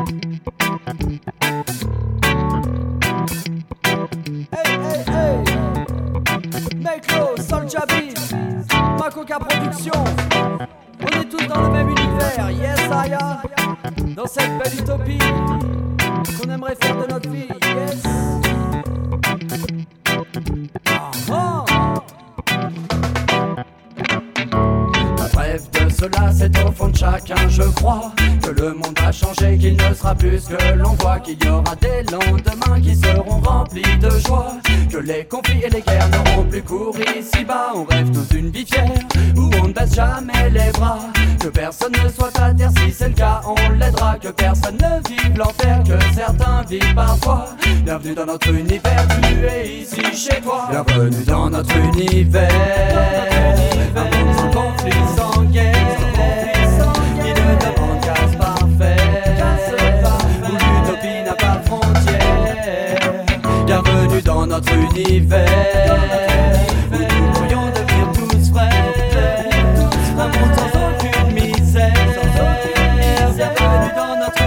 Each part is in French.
Meklo, Soulja Beat, Makoka Production. On est tous dans le même univers, yes Aya. Dans cette belle utopie qu'on aimerait faire de notre vie, yes. Bref de cela, c'est au fond de chacun, je crois, que le monde a changé, qu'il ne sera plus ce que l'on voit, qu'il y aura des lendemains qui seront remplis de joie, que les conflits et les guerres n'auront plus cours ici-bas. On rêve tous d'une vie fière, où on ne baisse jamais les bras, que personne ne soit à terre, si c'est le cas on l'aidera, que personne ne vive l'enfer, que certains vivent parfois. Bienvenue dans notre univers, tu es ici chez toi. Bienvenue dans notre univers, un monde sans conflit, sans guerre, qui ne demande qu'à se parfaire, où l'utopie n'a pas de frontières. Bienvenue dans notre univers, où nous pourrions devenir tous frères, un monde sans aucune misère. Bienvenue dans notre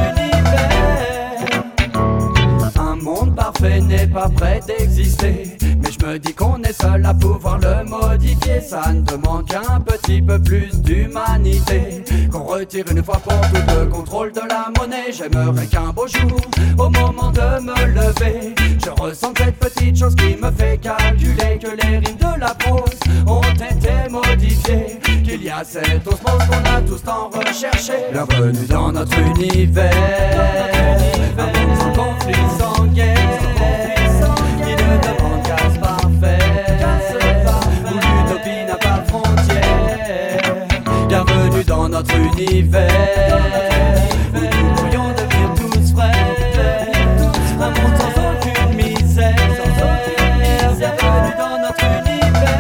univers. Un monde parfait n'est pas prêt d'exister, mais je me dis qu'on est seul à pouvoir le modifier. Ça ne demande qu'un petit peu plus d'humanité, qu'on retire une fois pour toutes le contrôle de la monnaie. J'aimerais qu'un beau jour, au moment de me lever, je ressente cette petite chose qui me fait calculer que les rimes de la prose ont été modifiées, qu'il y a cette osmose qu'on a tous tant recherché. Bienvenue dans notre univers, un monde sans conflit, sans guerre, qui ne demande qu'à se parfaire, où l'utopie n'a pas de frontières. Bienvenue dans notre univers, où nous pourrions devenir tous frères, un monde sans aucune misère. Bienvenue dans notre univers.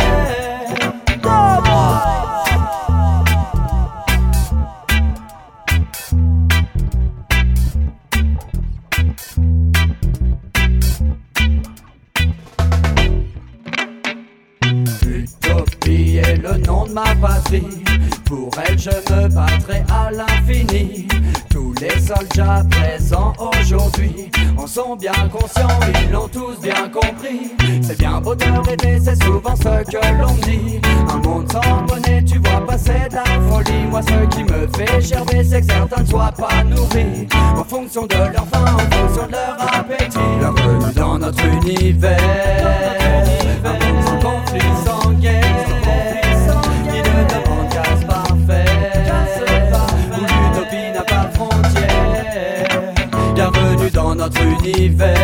Utopie est le nom de ma patrie, pour elle je me battrai à l'infini. Tous les soldats présents aujourd'hui en sont bien conscients, ils l'ont tous bien compris. C'est bien beau de rêver, c'est souvent ce que l'on dit. Un monde sans monnaie, tu vois passer de la folie. Moi ce qui me fait gerber, c'est que certains ne soient pas nourris en fonction de leur faim, en fonction de leur appétit. Bienvenue dans notre univers, un monde sans conflit, sans guerre, qui ne demande qu'à se parfaire, où l'utopie n'a pas de frontières. Bienvenue dans notre univers,